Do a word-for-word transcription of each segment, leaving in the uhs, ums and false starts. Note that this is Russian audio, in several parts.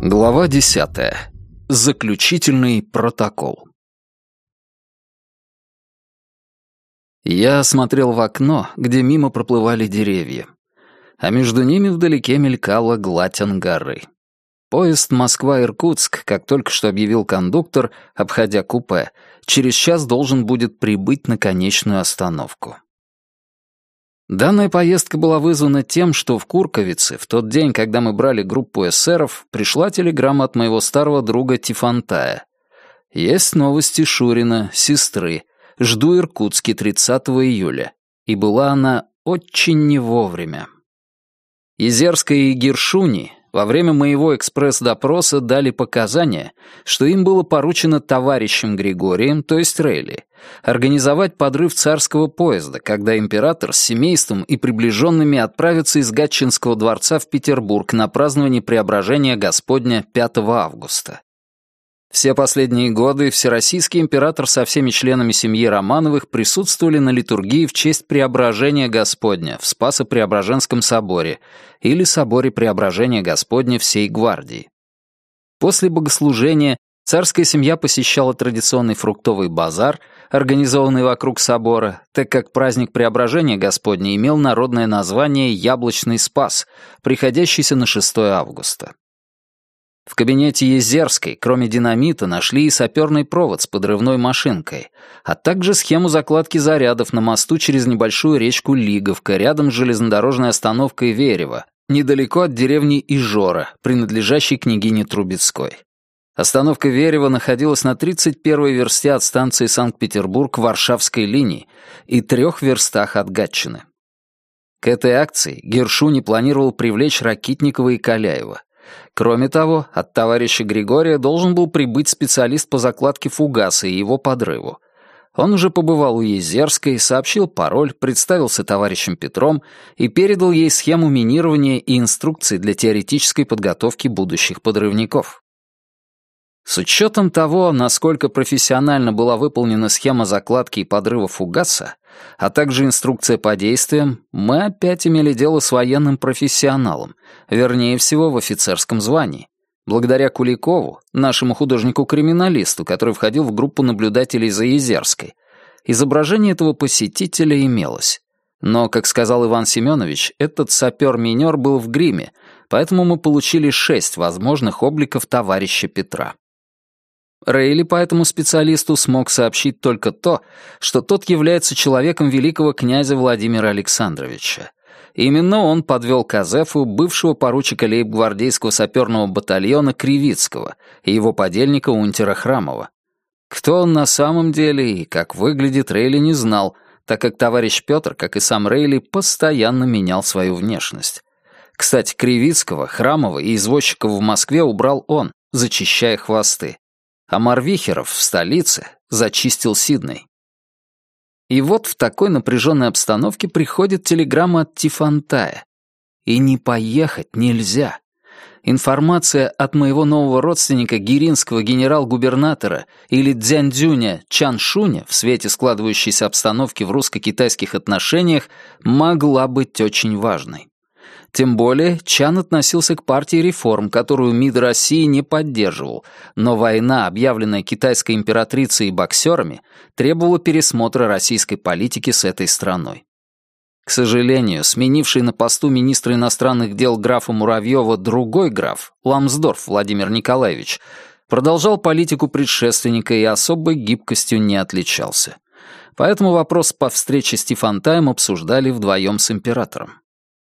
Глава десятая. Заключительный протокол. Я смотрел в окно, где мимо проплывали деревья, а между ними вдалеке мелькала гладь Ангары. Поезд Москва-Иркутск, как только что объявил кондуктор, обходя купе, через час должен будет прибыть на конечную остановку. Данная поездка была вызвана тем, что в Курковице, в тот день, когда мы брали группу эсеров, пришла телеграмма от моего старого друга Тифантая. Есть новости Шурина, сестры. Жду Иркутске тридцатого июля. И была она очень не вовремя. Езерская и Гершуни во время моего экспресс-допроса дали показания, что им было поручено товарищем Григорием, то есть Рейли, организовать подрыв царского поезда, когда император с семейством и приближенными отправятся из Гатчинского дворца в Петербург на празднование Преображения Господня пятого августа. Все последние годы всероссийский император со всеми членами семьи Романовых присутствовали на литургии в честь Преображения Господня в Спасо-Преображенском соборе или соборе Преображения Господня всей гвардии. После богослужения царская семья посещала традиционный фруктовый базар, организованный вокруг собора, так как праздник Преображения Господня имел народное название «Яблочный Спас», приходящийся на шестое августа. В кабинете Езерской, кроме динамита, нашли и саперный провод с подрывной машинкой, а также схему закладки зарядов на мосту через небольшую речку Лиговка рядом с железнодорожной остановкой Верево, недалеко от деревни Ижора, принадлежащей княгине Трубецкой. Остановка Верево находилась на тридцать первой версте от станции Санкт-Петербург-Варшавской линии и трех верстах от Гатчины. К этой акции Гершуни планировал привлечь Ракитникова и Каляева. Кроме того, от товарища Григория должен был прибыть специалист по закладке фугаса и его подрыву. Он уже побывал у Езерской, сообщил пароль, представился товарищем Петром и передал ей схему минирования и инструкции для теоретической подготовки будущих подрывников. С учетом того, насколько профессионально была выполнена схема закладки и подрыва фугаса, а также инструкция по действиям, мы опять имели дело с военным профессионалом, вернее всего в офицерском звании. Благодаря Куликову, нашему художнику-криминалисту, который входил в группу наблюдателей за Езерской, изображение этого посетителя имелось. Но, как сказал Иван Семенович, этот сапер-минер был в гриме, поэтому мы получили шесть возможных обликов товарища Петра. Рейли по этому специалисту смог сообщить только то, что тот является человеком великого князя Владимира Александровича. Именно он подвел к Азефу бывшего поручика лейб-гвардейского саперного батальона Кривицкого и его подельника унтера Храмова. Кто он на самом деле и как выглядит, Рейли не знал, так как товарищ Петр, как и сам Рейли, постоянно менял свою внешность. Кстати, Кривицкого, Храмова и извозчиков в Москве убрал он, зачищая хвосты. А Марвихеров в столице зачистил Сидней. И вот в такой напряженной обстановке приходит телеграмма от Тифантая. И не поехать нельзя. Информация от моего нового родственника гиринского генерал-губернатора или дзяньцзюня Чаншуня в свете складывающейся обстановки в русско-китайских отношениях могла быть очень важной. Тем более Чан относился к партии реформ, которую МИД России не поддерживал, но война, объявленная китайской императрицей и боксерами, требовала пересмотра российской политики с этой страной. К сожалению, сменивший на посту министра иностранных дел графа Муравьева другой граф, Ламсдорф Владимир Николаевич, продолжал политику предшественника и особой гибкостью не отличался. Поэтому вопрос по встрече с Тифантаем обсуждали вдвоем с императором.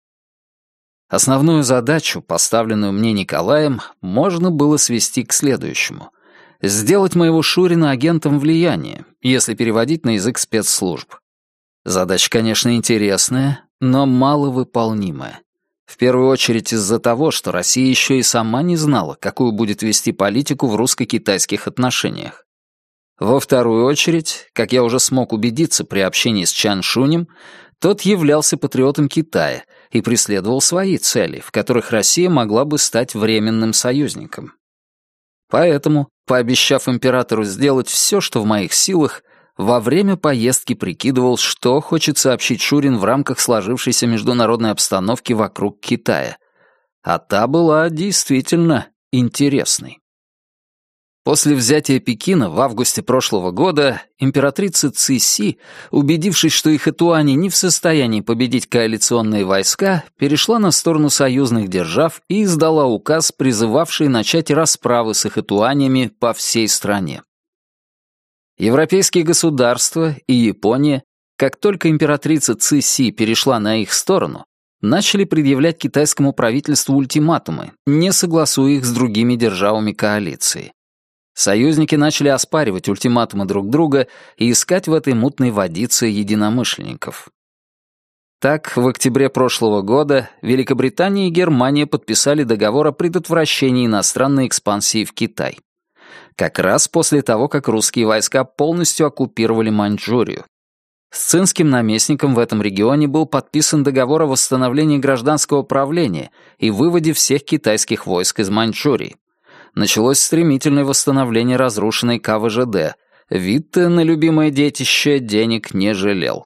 Основную задачу, поставленную мне Николаем, можно было свести к следующему. Сделать моего Шурина агентом влияния, если переводить на язык спецслужб. Задача, конечно, интересная, но маловыполнимая. В первую очередь из-за того, что Россия еще и сама не знала, какую будет вести политику в русско-китайских отношениях. Во вторую очередь, как я уже смог убедиться при общении с Чан Шунем, тот являлся патриотом Китая и преследовал свои цели, в которых Россия могла бы стать временным союзником. Поэтому, пообещав императору сделать все, что в моих силах, во время поездки прикидывал, что хочет сообщить Шурин в рамках сложившейся международной обстановки вокруг Китая. А та была действительно интересный. После взятия Пекина в августе прошлого года императрица Цыси, убедившись, что и хэтуани не в состоянии победить коалиционные войска, перешла на сторону союзных держав и издала указ, призывавший начать расправы с хэтуанями по всей стране. Европейские государства и Япония, как только императрица Цыси перешла на их сторону, начали предъявлять китайскому правительству ультиматумы, не согласуя их с другими державами коалиции. Союзники начали оспаривать ультиматумы друг друга и искать в этой мутной водице единомышленников. Так, в октябре прошлого года Великобритания и Германия подписали договор о предотвращении иностранной экспансии в Китай. Как раз после того, как русские войска полностью оккупировали Маньчжурию. С цинским наместником в этом регионе был подписан договор о восстановлении гражданского правления и выводе всех китайских войск из Маньчжурии. Началось стремительное восстановление разрушенной ка вэ жэ дэ. Витте на любимое детище денег не жалел.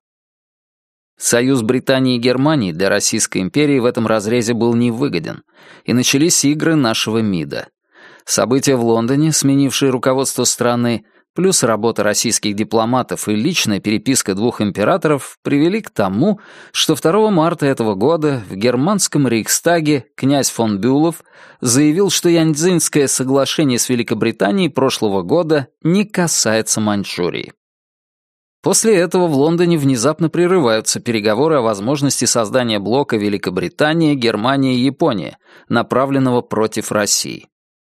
Союз Британии и Германии для Российской империи в этом разрезе был невыгоден, и начались игры нашего МИДа. События в Лондоне, сменившие руководство страны, плюс работа российских дипломатов и личная переписка двух императоров привели к тому, что второго марта этого года в германском Рейхстаге князь фон Бюлов заявил, что Яньцзинское соглашение с Великобританией прошлого года не касается Маньчжурии. После этого в Лондоне внезапно прерываются переговоры о возможности создания блока Великобритания, Германия и Япония, направленного против России.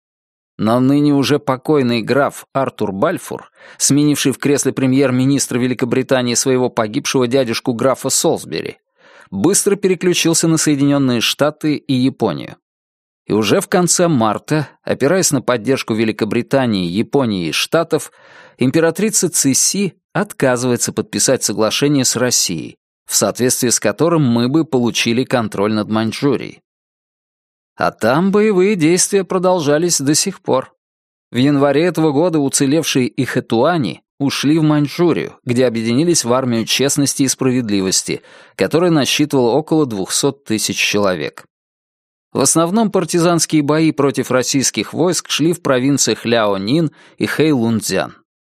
Но ныне уже покойный граф Артур Бальфур, сменивший в кресле премьер-министра Великобритании своего погибшего дядюшку графа Солсбери, быстро переключился на Соединенные Штаты и Японию. И уже в конце марта, опираясь на поддержку Великобритании, Японии и Штатов, императрица Цыси отказывается подписать соглашение с Россией, в соответствии с которым мы бы получили контроль над Маньчжурией. А там боевые действия продолжались до сих пор. В январе этого года уцелевшие и хэтуани ушли в Маньчжурию, где объединились в армию честности и справедливости, которая насчитывала около двухсот тысяч человек. В основном партизанские бои против российских войск шли в провинциях Ляонин и Хэйлунцзян.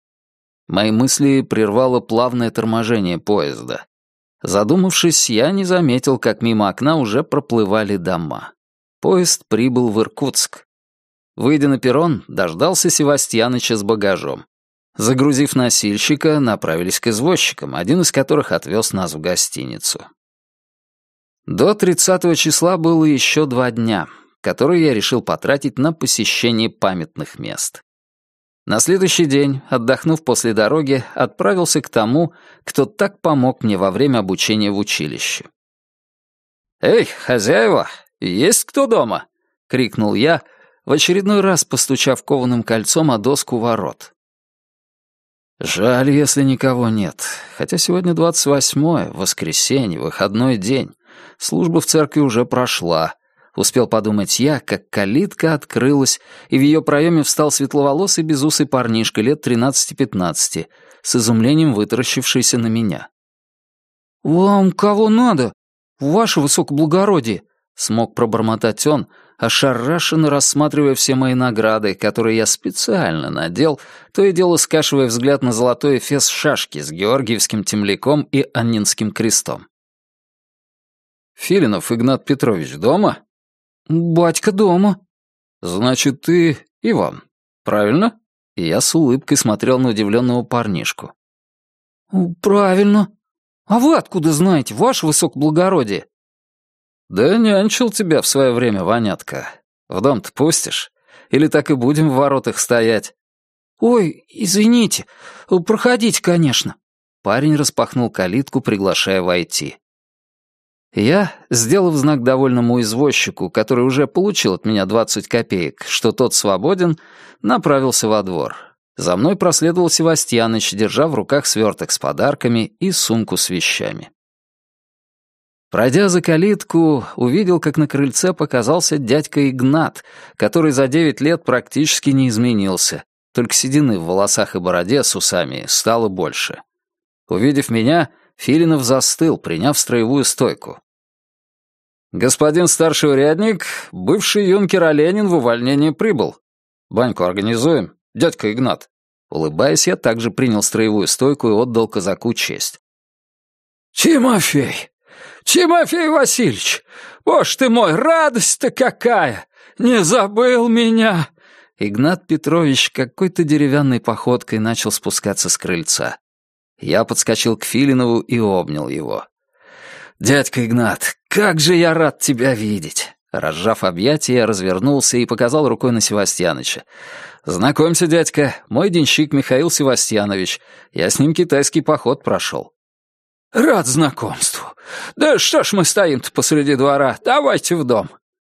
Мои мысли прервало плавное торможение поезда. Задумавшись, я не заметил, как мимо окна уже проплывали дома. Поезд прибыл в Иркутск. Выйдя на перрон, дождался Севастьяныча с багажом. Загрузив носильщика, направились к извозчикам, один из которых отвез нас в гостиницу. До тридцатого числа было еще два дня, которые я решил потратить на посещение памятных мест. На следующий день, отдохнув после дороги, отправился к тому, кто так помог мне во время обучения в училище. «Эй, хозяева, есть кто дома?» — крикнул я, в очередной раз постучав кованым кольцом о доску ворот. Жаль, если никого нет, хотя сегодня двадцать восьмое, воскресенье, выходной день. Служба в церкви уже прошла. Успел подумать я, как калитка открылась, и в ее проеме встал светловолосый безусый парнишка лет тринадцати-пятнадцати, с изумлением вытаращившийся на меня. «Вам кого надо, ваше высокоблагородие?» — смог пробормотать он, ошарашенно рассматривая все мои награды, которые я специально надел, то и дело скашивая взгляд на золотой эфес шашки с георгиевским темляком и аннинским крестом. «Филинов Игнат Петрович дома?» «Батька дома». «Значит, ты Иван, правильно?» И я с улыбкой смотрел на удивленного парнишку. «Правильно. А вы откуда знаете, ваше высокоблагородие?» «Да нянчил тебя в свое время, Ванятка. В дом-то пустишь? Или так и будем в воротах стоять?» «Ой, извините. Проходите, конечно». Парень распахнул калитку, приглашая войти. Я, сделав знак довольному извозчику, который уже получил от меня двадцать копеек, что тот свободен, направился во двор. За мной проследовал Севастьяныч, держа в руках сверток с подарками и сумку с вещами. Пройдя за калитку, увидел, как на крыльце показался дядька Игнат, который за девять лет практически не изменился, только седины в волосах и бороде с усами стало больше. Увидев меня, Филинов застыл, приняв строевую стойку. «Господин старший урядник, бывший юнкер Оленин в увольнение прибыл. Баньку организуем, дядька Игнат». Улыбаясь, я также принял строевую стойку и отдал казаку честь. «Тимофей! Тимофей Васильевич! Боже ты мой, радость-то какая! Не забыл меня!» Игнат Петрович какой-то деревянной походкой начал спускаться с крыльца. Я подскочил к Филинову и обнял его. «Дядька Игнат, как же я рад тебя видеть!» Разжав объятия, я развернулся и показал рукой на Севастьяныча. «Знакомься, дядька, мой денщик Михаил Севастьянович. Я с ним китайский поход прошел». «Рад знакомству. Да что ж мы стоим-то посреди двора? Давайте в дом».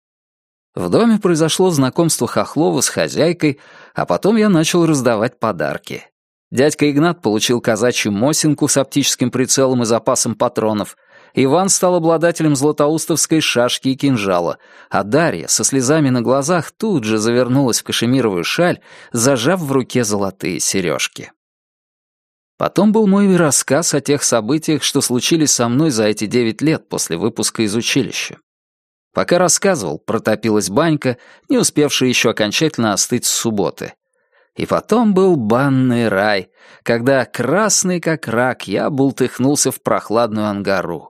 В доме произошло знакомство Хохлова с хозяйкой, а потом я начал раздавать подарки. Дядька Игнат получил казачью мосинку с оптическим прицелом и запасом патронов. Иван стал обладателем златоустовской шашки и кинжала, а Дарья со слезами на глазах тут же завернулась в кашемировую шаль, зажав в руке золотые сережки. Потом был мой рассказ о тех событиях, что случились со мной за эти девять лет после выпуска из училища. Пока рассказывал, протопилась банька, не успевшая еще окончательно остыть с субботы. И потом был банный рай, когда, красный как рак, я бултыхнулся в прохладную ангару.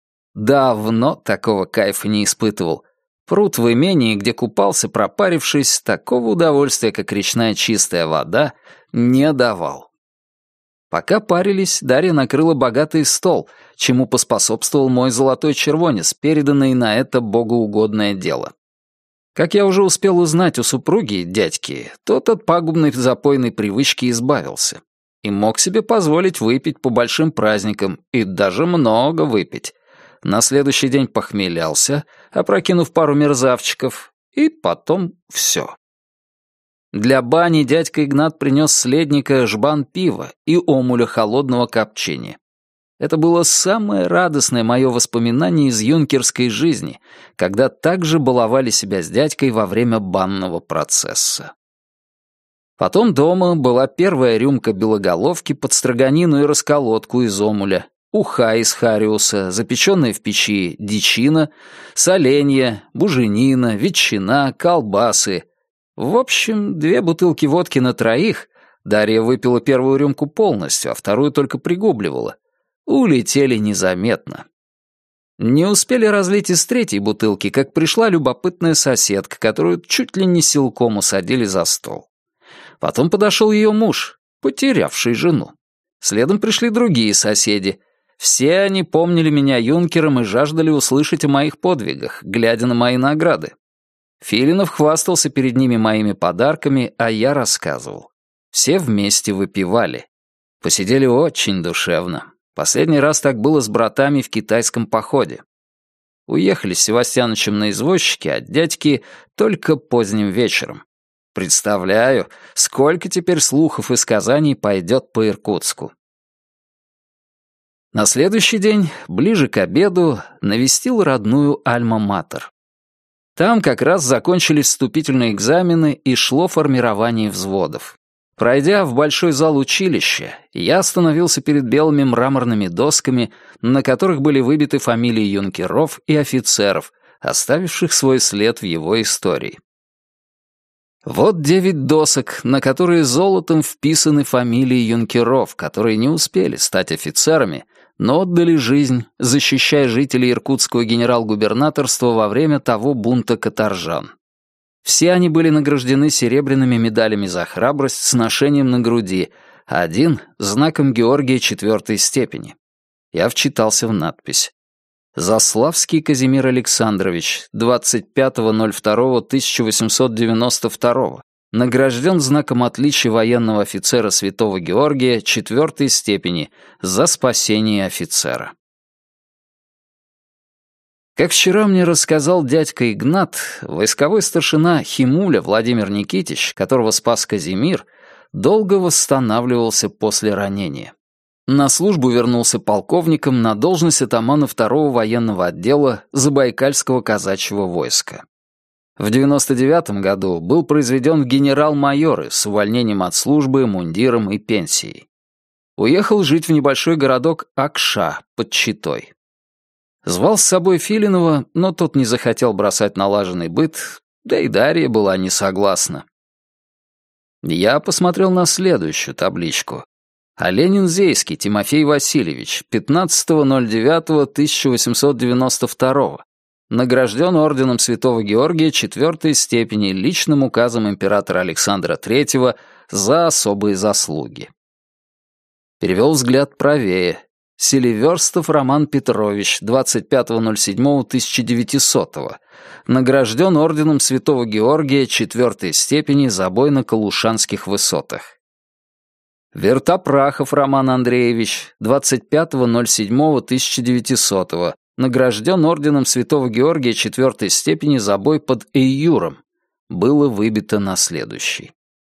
Давно такого кайфа не испытывал. Пруд в имении, где купался, пропарившись, такого удовольствия, как речная чистая вода, не давал. Пока парились, Дарья накрыла богатый стол, чему поспособствовал мой золотой червонец, переданный на это богоугодное дело. Как я уже успел узнать у супруги, дядьки, тот от пагубной запойной привычки избавился и мог себе позволить выпить по большим праздникам и даже много выпить. На следующий день похмелялся, опрокинув пару мерзавчиков, и потом все. Для бани дядька Игнат принес следника жбан пива и омуля холодного копчения. Это было самое радостное мое воспоминание из юнкерской жизни, когда также баловали себя с дядькой во время банного процесса. Потом дома была первая рюмка белоголовки под строганину и расколотку из омуля, уха из хариуса, запеченная в печи дичина, соленья, буженина, ветчина, колбасы. В общем, две бутылки водки на троих, Дарья выпила первую рюмку полностью, а вторую только пригубливала, улетели незаметно. Не успели разлить из третьей бутылки, как пришла любопытная соседка, которую чуть ли не силком усадили за стол. Потом подошел ее муж, потерявший жену. Следом пришли другие соседи. Все они помнили меня юнкером и жаждали услышать о моих подвигах, глядя на мои награды. Филинов хвастался перед ними моими подарками, а я рассказывал. Все вместе выпивали. Посидели очень душевно. Последний раз так было с братами в китайском походе. Уехали с Севастьянычем на извозчике от дядьки только поздним вечером. Представляю, сколько теперь слухов и сказаний пойдет по Иркутску. На следующий день, ближе к обеду, навестил родную Альма-Матер. Там как раз закончились вступительные экзамены и шло формирование взводов. Пройдя в большой зал училища, я остановился перед белыми мраморными досками, на которых были выбиты фамилии юнкеров и офицеров, оставивших свой след в его истории. Вот девять досок, на которые золотом вписаны фамилии юнкеров, которые не успели стать офицерами, но отдали жизнь, защищая жителей иркутского генерал-губернаторства во время того бунта каторжан. Все они были награждены серебряными медалями за храбрость с ношением на груди, а один — знаком Георгия четвертой степени. Я вчитался в надпись. Заславский Казимир Александрович, двадцать пятого ноль второго тысяча восемьсот девяносто второго, награжден знаком отличия военного офицера Святого Георгия четвертой степени за спасение офицера. Как вчера мне рассказал дядька Игнат, войсковой старшина Химуля Владимир Никитич, которого спас Казимир, долго восстанавливался после ранения. На службу вернулся полковником на должность атамана второго военного отдела Забайкальского казачьего войска. В девяносто девятом году был произведен в генерал-майоры с увольнением от службы, мундиром и пенсией. Уехал жить в небольшой городок Акша под Читой. Звал с собой Филинова, но тот не захотел бросать налаженный быт, да и Дарья была не согласна. Я посмотрел на следующую табличку. Оленин-Зейский Тимофей Васильевич, пятнадцатого ноль девятого тысяча восемьсот девяносто второго. Награжден орденом Святого Георгия четвертой степени личным указом императора Александра Третьего за особые заслуги. Перевел взгляд правее. Селиверстов Роман Петрович, двадцать пятого ноль седьмого тысяча девятисотого. Награжден орденом Святого Георгия четвертой степени за бой на Калушанских высотах. Вертопрахов Роман Андреевич, двадцать пятого ноль седьмого тысяча девятисотого. Награжден орденом Святого Георгия четвертой степени за бой под Эйюром. Было выбито на следующий.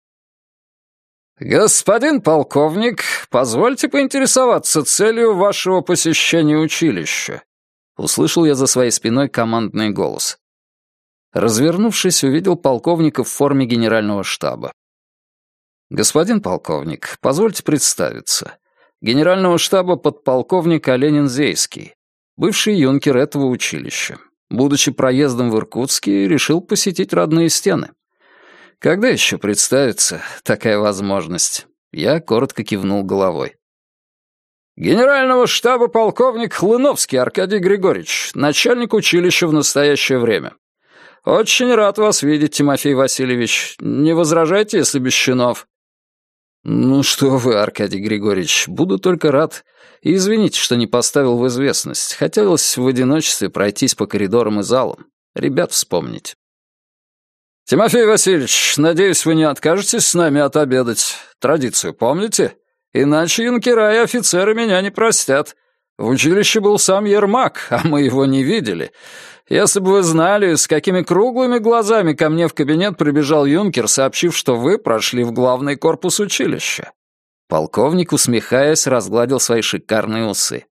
«Господин полковник, позвольте поинтересоваться целью вашего посещения училища», — услышал я за своей спиной командный голос. Развернувшись, увидел полковника в форме генерального штаба. «Господин полковник, позвольте представиться. Генерального штаба подполковник Оленин-Зейский, бывший юнкер этого училища. Будучи проездом в Иркутске, решил посетить родные стены. Когда еще представится такая возможность?» Я коротко кивнул головой. «Генерального штаба полковник Хлыновский Аркадий Григорьевич, начальник училища в настоящее время. Очень рад вас видеть, Тимофей Васильевич. Не возражайте, если без чинов?» «Ну что вы, Аркадий Григорьевич, буду только рад. И извините, что не поставил в известность. Хотелось в одиночестве пройтись по коридорам и залам. Ребят вспомнить». «Тимофей Васильевич, надеюсь, вы не откажетесь с нами отобедать. Традицию помните? Иначе юнкера и офицеры меня не простят. В училище был сам Ермак, а мы его не видели. Если бы вы знали, с какими круглыми глазами ко мне в кабинет прибежал юнкер, сообщив, что вы прошли в главный корпус училища». Полковник, усмехаясь, разгладил свои шикарные усы.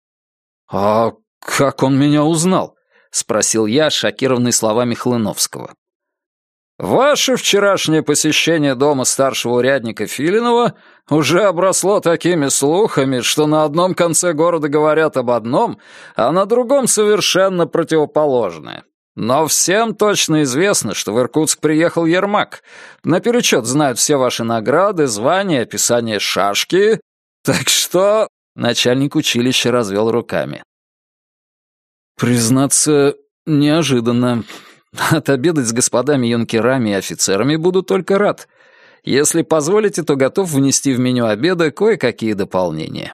«А как он меня узнал?» — спросил я, шокированный словами Хлыновского. «Ваше вчерашнее посещение дома старшего урядника Филинова уже обросло такими слухами, что на одном конце города говорят об одном, а на другом совершенно противоположное. Но всем точно известно, что в Иркутск приехал Ермак. Наперечет знают все ваши награды, звания, описание шашки. Так что...» Начальник училища развел руками. «Признаться, неожиданно. Отобедать с господами юнкерами и офицерами буду только рад. Если позволите, то готов внести в меню обеда кое-какие дополнения».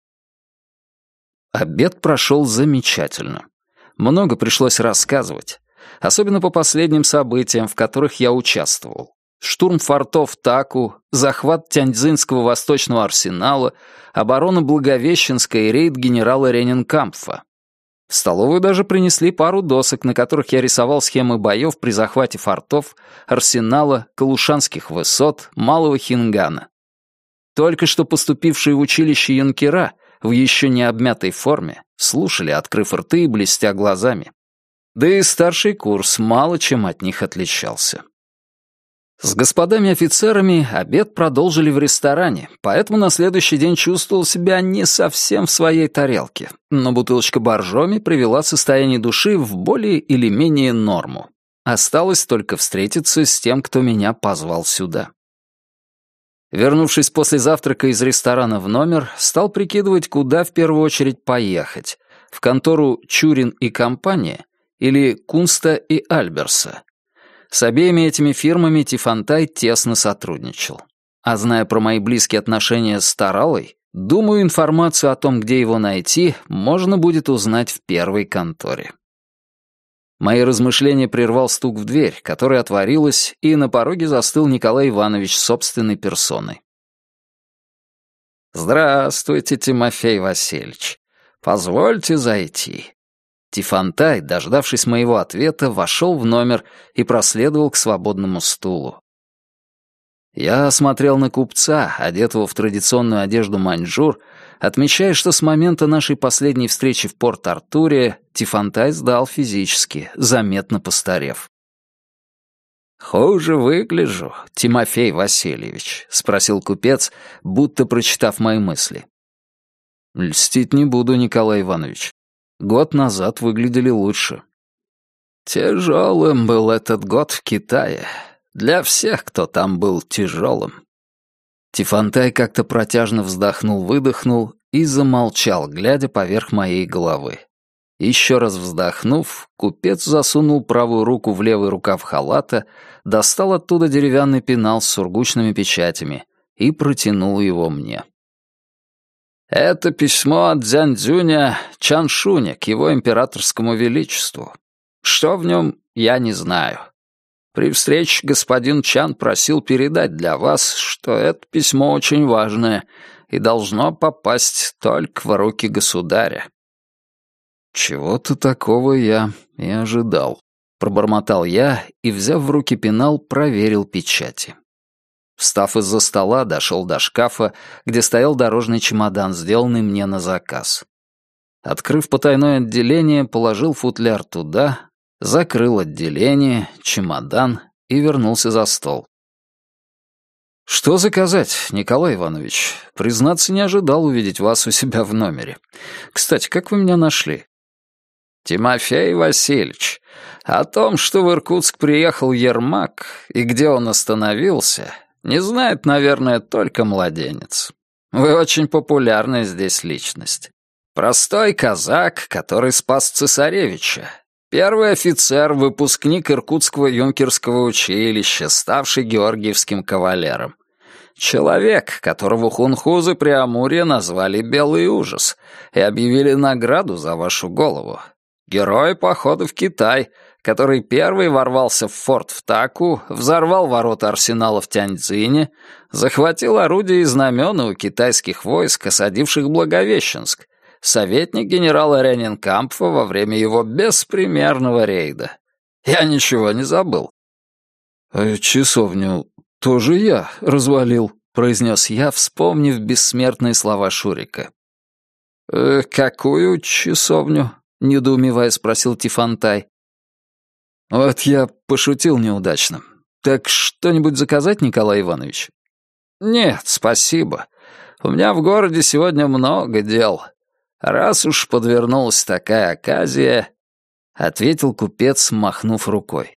Обед прошел замечательно. Много пришлось рассказывать. Особенно по последним событиям, в которых я участвовал. Штурм фортов Таку, захват Тяньцзинского восточного арсенала, оборона Благовещенска и рейд генерала Ренинкампфа. В столовую даже принесли пару досок, на которых я рисовал схемы боев при захвате фортов, арсенала, Калушанских высот, Малого Хингана. Только что поступившие в училище юнкера в еще не обмятой форме слушали, открыв рты и блестя глазами. Да и старший курс мало чем от них отличался. С господами офицерами обед продолжили в ресторане, поэтому на следующий день чувствовал себя не совсем в своей тарелке, но бутылочка боржоми привела состояние души в более или менее норму. Осталось только встретиться с тем, кто меня позвал сюда. Вернувшись после завтрака из ресторана в номер, стал прикидывать, куда в первую очередь поехать. В контору «Чурин и компания» или «Кунста и Альберса». С обеими этими фирмами Тифонтай тесно сотрудничал. А зная про мои близкие отношения с Таралой, думаю, информацию о том, где его найти, можно будет узнать в первой конторе. Мои размышления прервал стук в дверь, которая отворилась, и на пороге застыл Николай Иванович собственной персоной. «Здравствуйте, Тимофей Васильевич. Позвольте зайти». Тифонтай, дождавшись моего ответа, вошел в номер и проследовал к свободному стулу. Я смотрел на купца, одетого в традиционную одежду маньчжур, отмечая, что с момента нашей последней встречи в Порт-Артуре Тифонтай сдал физически, заметно постарев. «Хуже выгляжу, Тимофей Васильевич?» — спросил купец, будто прочитав мои мысли. «Льстить не буду, Николай Иванович. год назад выглядели лучше. Тяжелым был этот год в Китае. Для всех, кто там был тяжелым. Тифантай как-то протяжно вздохнул-выдохнул и замолчал, глядя поверх моей головы. Еще раз вздохнув, купец засунул правую руку в левый рукав халата, достал оттуда деревянный пенал с сургучными печатями и протянул его мне. «Это письмо от Дзяньцзюня Чаншуня к его императорскому величеству. Что в нем, я не знаю. При встрече господин Чан просил передать для вас, что это письмо очень важное и должно попасть только в руки государя». «Чего-то такого я и ожидал», — пробормотал я и, взяв в руки пенал, проверил печати. Встав из-за стола, дошел до шкафа, где стоял дорожный чемодан, сделанный мне на заказ. Открыв потайное отделение, положил футляр туда, закрыл отделение, чемодан и вернулся за стол. «Что заказать, Николай Иванович? Признаться, не ожидал увидеть вас у себя в номере. Кстати, как вы меня нашли?» «Тимофей Васильевич, о том, что в Иркутск приехал Ермак и где он остановился, не знает, наверное, только младенец. Вы очень популярная здесь личность. Простой казак, который спас цесаревича. Первый офицер, выпускник Иркутского юнкерского училища, ставший георгиевским кавалером. Человек, которого хунхузы Преамурья назвали «Белый ужас» и объявили награду за вашу голову. Герой похода в Китай, который первый ворвался в форт в Таку, взорвал ворота арсенала в Тяньцзине, захватил орудия и знамена у китайских войск, осадивших Благовещенск, советник генерала Ренинкампфа во время его беспримерного рейда. Я ничего не забыл. «Часовню тоже я развалил», — произнес я, вспомнив бессмертные слова Шурика. «Э, «Какую часовню?» — недоумевая спросил Тифантай. «Вот я пошутил неудачно. Так что-нибудь заказать, Николай Иванович?» «Нет, спасибо. У меня в городе сегодня много дел. Раз уж подвернулась такая оказия», — ответил купец, махнув рукой.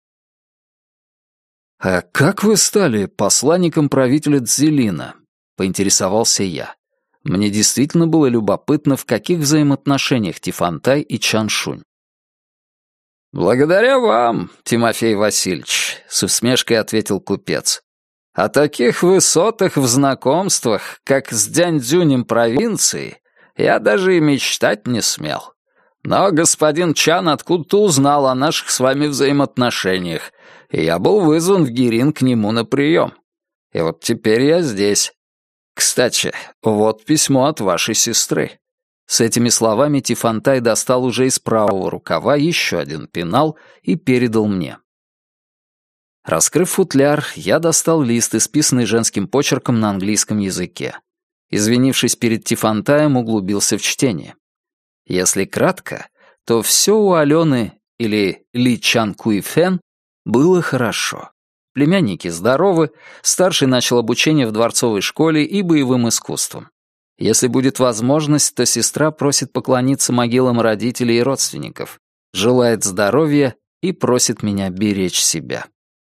«А как вы стали посланником правителя Цзилина?» — поинтересовался я. Мне действительно было любопытно, в каких взаимоотношениях Тифантай и Чаншунь. «Благодаря вам, Тимофей Васильевич», — с усмешкой ответил купец. «О таких высотах в знакомствах, как с Дзяньцзюнем провинции, я даже и мечтать не смел. Но господин Чан откуда-то узнал о наших с вами взаимоотношениях, и я был вызван в Гирин к нему на прием. И вот теперь я здесь. Кстати, вот письмо от вашей сестры». С этими словами Тифантай достал уже из правого рукава еще один пенал и передал мне. Раскрыв футляр, я достал лист, исписанный женским почерком на английском языке. Извинившись перед Тифантаем, углубился в чтение. Если кратко, то все у Алены, или Ли Чан Куй Фэн, было хорошо. Племянники здоровы, старший начал обучение в дворцовой школе и боевым искусствам. Если будет возможность, то сестра просит поклониться могилам родителей и родственников, желает здоровья и просит меня беречь себя.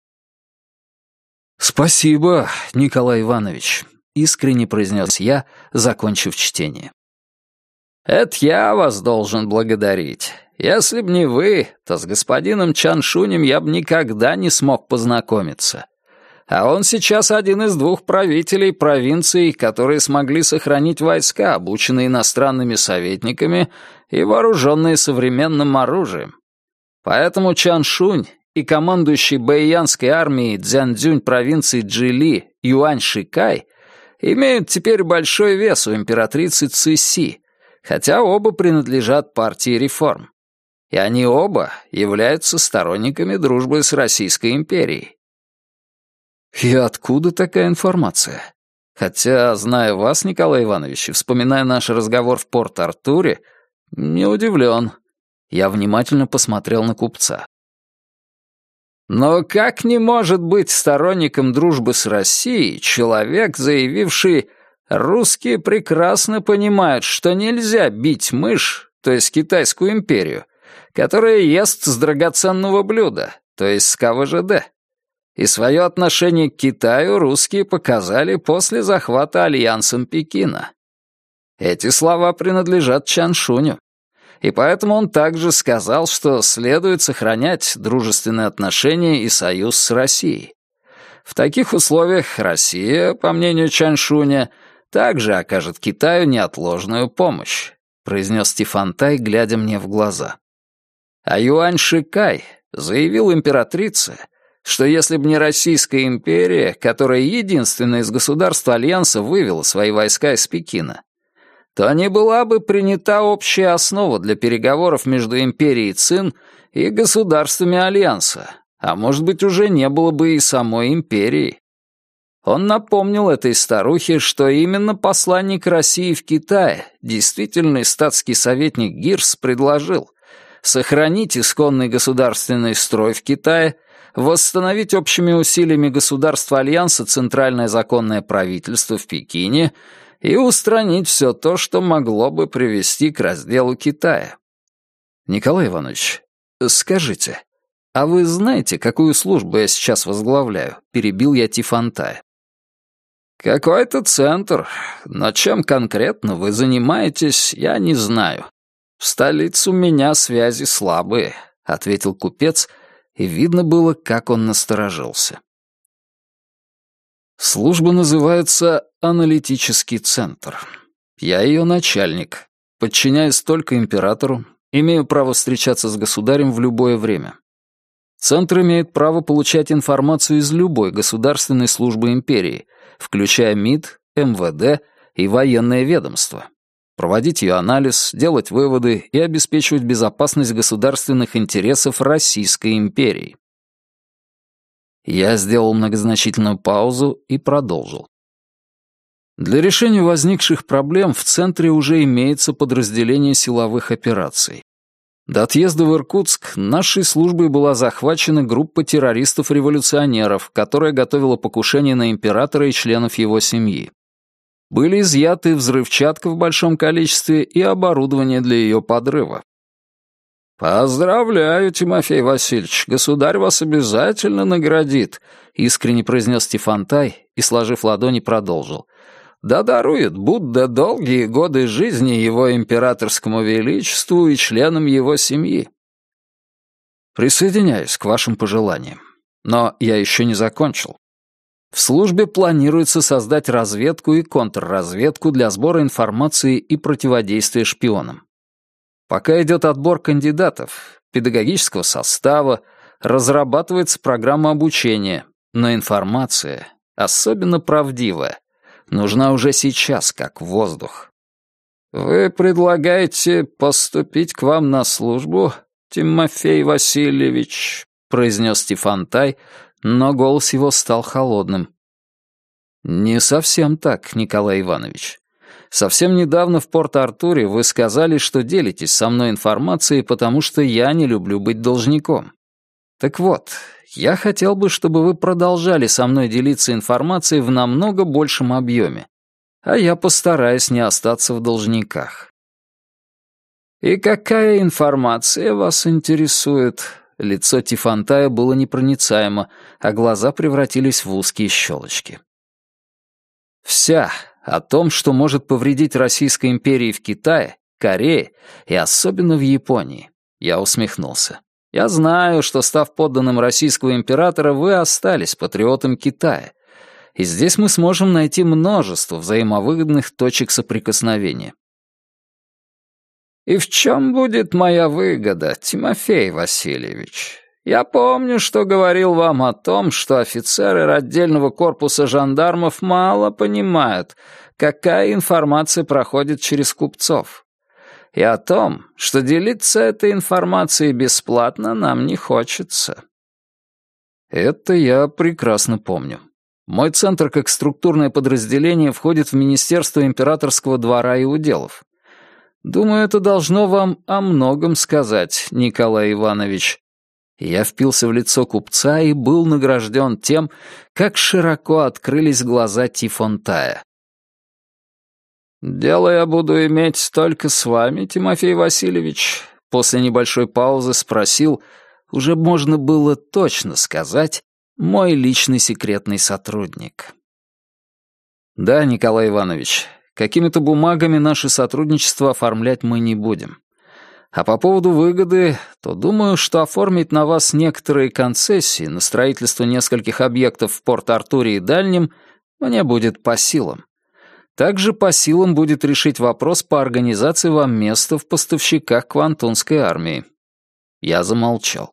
«Спасибо, Николай Иванович», — искренне произнес я, закончив чтение. «Это я вас должен благодарить. Если б не вы, то с господином Чаншунем я бы никогда не смог познакомиться. А он сейчас один из двух правителей провинций, которые смогли сохранить войска, обученные иностранными советниками и вооруженные современным оружием. Поэтому Чаншунь и командующий бэйянской армией Цзяньцзюнь провинции Джили Юань Шикай имеют теперь большой вес у императрицы Цыси, хотя оба принадлежат партии реформ. И они оба являются сторонниками дружбы с Российской империей. И откуда такая информация? Хотя, зная вас, Николай Иванович, и вспоминая наш разговор в Порт-Артуре, не удивлен. Я внимательно посмотрел на купца. Но как не может быть сторонником дружбы с Россией человек, заявивший: «Русские прекрасно понимают, что нельзя бить мышь то есть Китайскую империю, которая ест с драгоценного блюда, то есть с ка вэ жэ дэ. И свое отношение к Китаю русские показали после захвата Альянсом Пекина. Эти слова принадлежат Чаншуню. И поэтому он также сказал, что следует сохранять дружественные отношения и союз с Россией. В таких условиях Россия, по мнению Чаншуня, также окажет Китаю неотложную помощь, произнес Стефантай, глядя мне в глаза. А Юань Шикай заявил императрице, что если бы не Российская империя, которая единственная из государств Альянса вывела свои войска из Пекина, то не была бы принята общая основа для переговоров между империей Цин и государствами Альянса, а может быть, уже не было бы и самой империи. Он напомнил этой старухе, что именно посланник России в Китае, действительный статский советник Гирс, предложил сохранить исконный государственный строй в Китае, восстановить общими усилиями государств Альянса центральное законное правительство в Пекине и устранить все то, что могло бы привести к разделу Китая. Николай Иванович, скажите, а вы знаете, какую службу я сейчас возглавляю? Перебил я Тифонтая. Какой-то центр, но чем конкретно вы занимаетесь, я не знаю. В столице у меня связи слабые, ответил купец, и видно было, как он насторожился. Служба называется «Аналитический центр». Я ее начальник, подчиняюсь только императору, имею право встречаться с государем в любое время. Центр имеет право получать информацию из любой государственной службы империи, включая МИД, эм вэ дэ и военное ведомство, проводить ее анализ, делать выводы и обеспечивать безопасность государственных интересов Российской империи. Я сделал многозначительную паузу и продолжил. Для решения возникших проблем в центре уже имеется подразделение силовых операций. До отъезда в Иркутск нашей службой была захвачена группа террористов-революционеров, которая готовила покушение на императора и членов его семьи. Были изъяты взрывчатка в большом количестве и оборудование для ее подрыва. «Поздравляю, Тимофей Васильевич, государь вас обязательно наградит», — искренне произнес Стефантай и, сложив ладони, продолжил. «Да дарует Будда долгие годы жизни его императорскому величеству и членам его семьи». Присоединяюсь к вашим пожеланиям. Но я еще не закончил. В службе планируется создать разведку и контрразведку для сбора информации и противодействия шпионам. Пока идет отбор кандидатов, педагогического состава, разрабатывается программа обучения, но информация, особенно правдивая, нужна уже сейчас, как воздух. Вы предлагаете поступить к вам на службу, Тимофей Васильевич, произнес Стефантай, но голос его стал холодным. Не совсем так, Николай Иванович. Совсем недавно в Порт-Артуре вы сказали, что делитесь со мной информацией, потому что я не люблю быть должником. Так вот, я хотел бы, чтобы вы продолжали со мной делиться информацией в намного большем объеме, а я постараюсь не остаться в должниках. И какая информация вас интересует? Лицо Тифонтая было непроницаемо, а глаза превратились в узкие щелочки. Вся о том, что может повредить Российской империи в Китае, Корее и особенно в Японии. Я усмехнулся. Я знаю, что, став подданным российского императора, вы остались патриотом Китая. И здесь мы сможем найти множество взаимовыгодных точек соприкосновения. И в чем будет моя выгода, Тимофей Васильевич? Я помню, что говорил вам о том, что офицеры отдельного корпуса жандармов мало понимают, какая информация проходит через купцов. И о том, что делиться этой информацией бесплатно нам не хочется. Это я прекрасно помню. Мой центр как структурное подразделение входит в Министерство императорского двора и уделов. Думаю, это должно вам о многом сказать, Николай Иванович. Я впился в лицо купца и был награжден тем, как широко открылись глаза Тифонтая. «Дело я буду иметь только с вами, Тимофей Васильевич», — после небольшой паузы спросил, уже можно было точно сказать, мой личный секретный сотрудник. «Да, Николай Иванович, какими-то бумагами наше сотрудничество оформлять мы не будем. А по поводу выгоды, то думаю, что оформить на вас некоторые концессии на строительство нескольких объектов в Порт-Артуре и Дальнем мне будет по силам. Также по силам будет решить вопрос по организации вам места в поставщиках Квантунской армии». Я замолчал.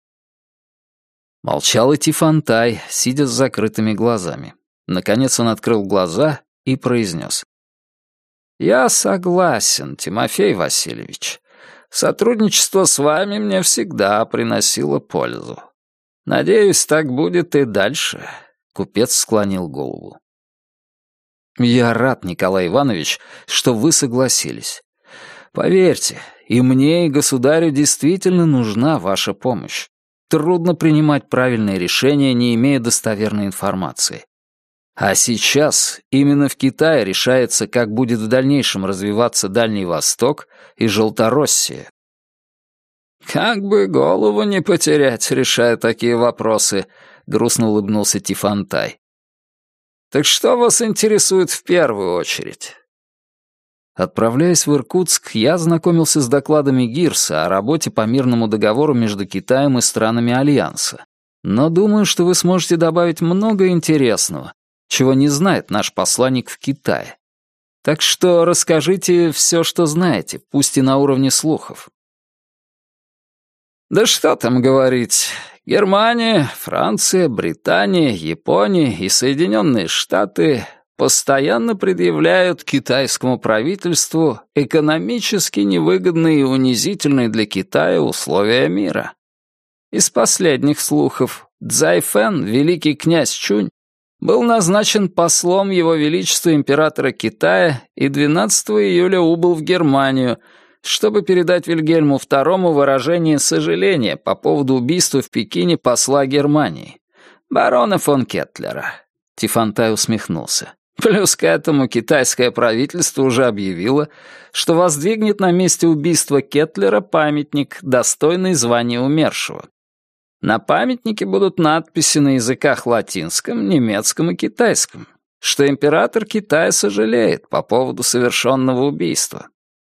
Молчал и Тифонтай, сидя с закрытыми глазами. Наконец он открыл глаза и произнес. «Я согласен, Тимофей Васильевич. Сотрудничество с вами мне всегда приносило пользу. Надеюсь, так будет и дальше», — купец склонил голову. «Я рад, Николай Иванович, что вы согласились. Поверьте, и мне, и государю действительно нужна ваша помощь. Трудно принимать правильные решения, не имея достоверной информации. А сейчас именно в Китае решается, как будет в дальнейшем развиваться Дальний Восток и Желтороссия». «Как бы голову не потерять, решая такие вопросы», — грустно улыбнулся Тифонтай. «Так что вас интересует в первую очередь?» Отправляясь в Иркутск, я ознакомился с докладами Гирса о работе по мирному договору между Китаем и странами Альянса. Но думаю, что вы сможете добавить много интересного, чего не знает наш посланник в Китае. Так что расскажите все, что знаете, пусть и на уровне слухов. Да что там говорить. Германия, Франция, Британия, Япония и Соединенные Штаты постоянно предъявляют китайскому правительству экономически невыгодные и унизительные для Китая условия мира. Из последних слухов Цзай Фэн, великий князь Чунь, был назначен послом Его Величества императора Китая и двенадцатого июля убыл в Германию, чтобы передать Вильгельму второму выражение сожаления по поводу убийства в Пекине посла Германии, барона фон Кеттлера. Тифонтай усмехнулся. Плюс к этому китайское правительство уже объявило, что воздвигнет на месте убийства Кеттлера памятник, достойный звания умершего. На памятнике будут надписи на языках латинском, немецком и китайском, что император Китая сожалеет по поводу совершенного убийства.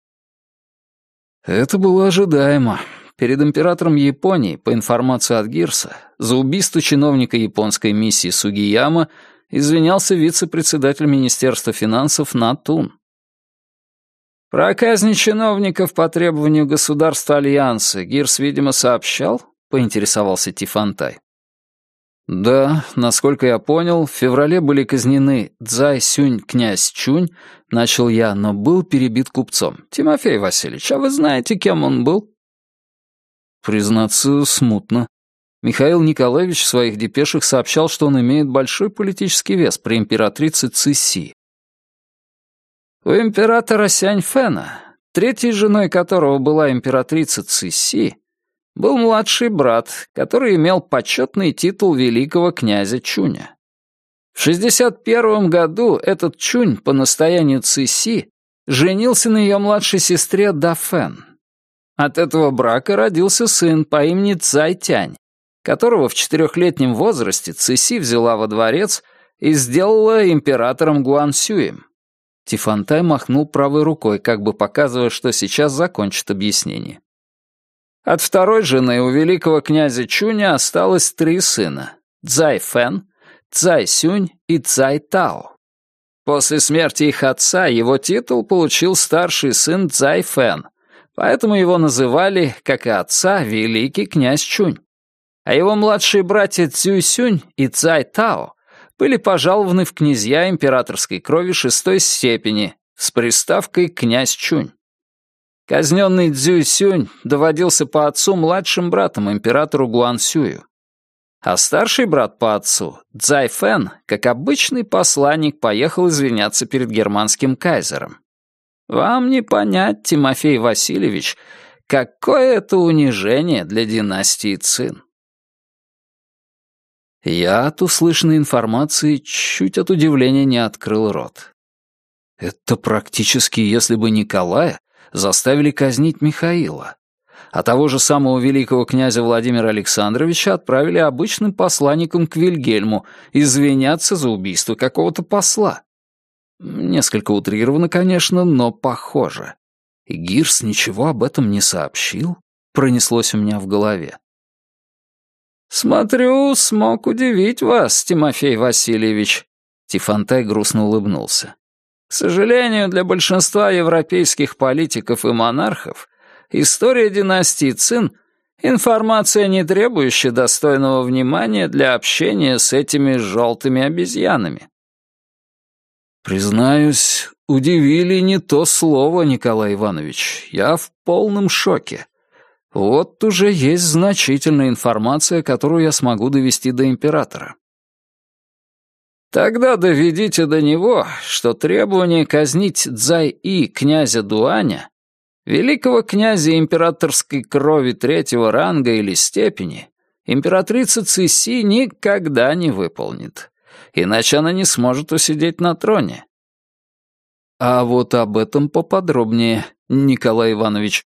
Это было ожидаемо. Перед императором Японии, по информации от Гирса, за убийство чиновника японской миссии Сугияма извинялся вице-председатель Министерства финансов На Тун. Про казни чиновников по требованию государства Альянса Гирс, видимо, сообщал, поинтересовался Тифонтай. Да, насколько я понял, в феврале были казнены Цзай Сюнь, князь Чунь, начал я, но был перебит купцом. Тимофей Васильевич, а вы знаете, кем он был? Признаться, смутно. Михаил Николаевич в своих депешах сообщал, что он имеет большой политический вес при императрице Цыси. У императора Сяньфэна, третьей женой которого была императрица Цыси, был младший брат, который имел почетный титул великого князя Чуня. В шестьдесят первом году этот Чунь по настоянию Цыси женился на ее младшей сестре Дафэн. От этого брака родился сын по имени Цай Тянь, которого в четырехлетнем возрасте Цыси взяла во дворец и сделала императором Гуансюем. Тифонтай махнул правой рукой, как бы показывая, что сейчас закончит объяснение. От второй жены у великого князя Чуня осталось три сына — Цзай Фэн, Цзай Сюнь и Цзай Тао. После смерти их отца его титул получил старший сын Цзай Фэн, поэтому его называли, как и отца, великий князь Чунь. А его младшие братья Цзюй Сюнь и Цзай Тао были пожалованы в князья императорской крови шестой степени с приставкой «князь Чунь». Казненный Цзюй Сюнь доводился по отцу младшим братом императору Гуансюю. А старший брат по отцу, Цзай Фэн, как обычный посланник, поехал извиняться перед германским кайзером. Вам не понять, Тимофей Васильевич, какое это унижение для династии Цин. Я от услышанной информации чуть от удивления не открыл рот. Это практически, если бы Николая заставили казнить Михаила. А того же самого великого князя Владимира Александровича отправили обычным посланником к Вильгельму извиняться за убийство какого-то посла. Несколько утрировано, конечно, но похоже. И Гирс ничего об этом не сообщил, пронеслось у меня в голове. «Смотрю, смог удивить вас, Тимофей Васильевич», — Тифонтай грустно улыбнулся. «К сожалению, для большинства европейских политиков и монархов история династии Цин — информация, не требующая достойного внимания для общения с этими желтыми обезьянами». «Признаюсь, удивили не то слово, Николай Иванович. Я в полном шоке. Вот уже есть значительная информация, которую я смогу довести до императора». «Тогда доведите до него, что требование казнить Цзай-И князя Дуаня, великого князя императорской крови третьего ранга или степени, императрица Цыси никогда не выполнит. Иначе она не сможет усидеть на троне». «А вот об этом поподробнее, Николай Иванович.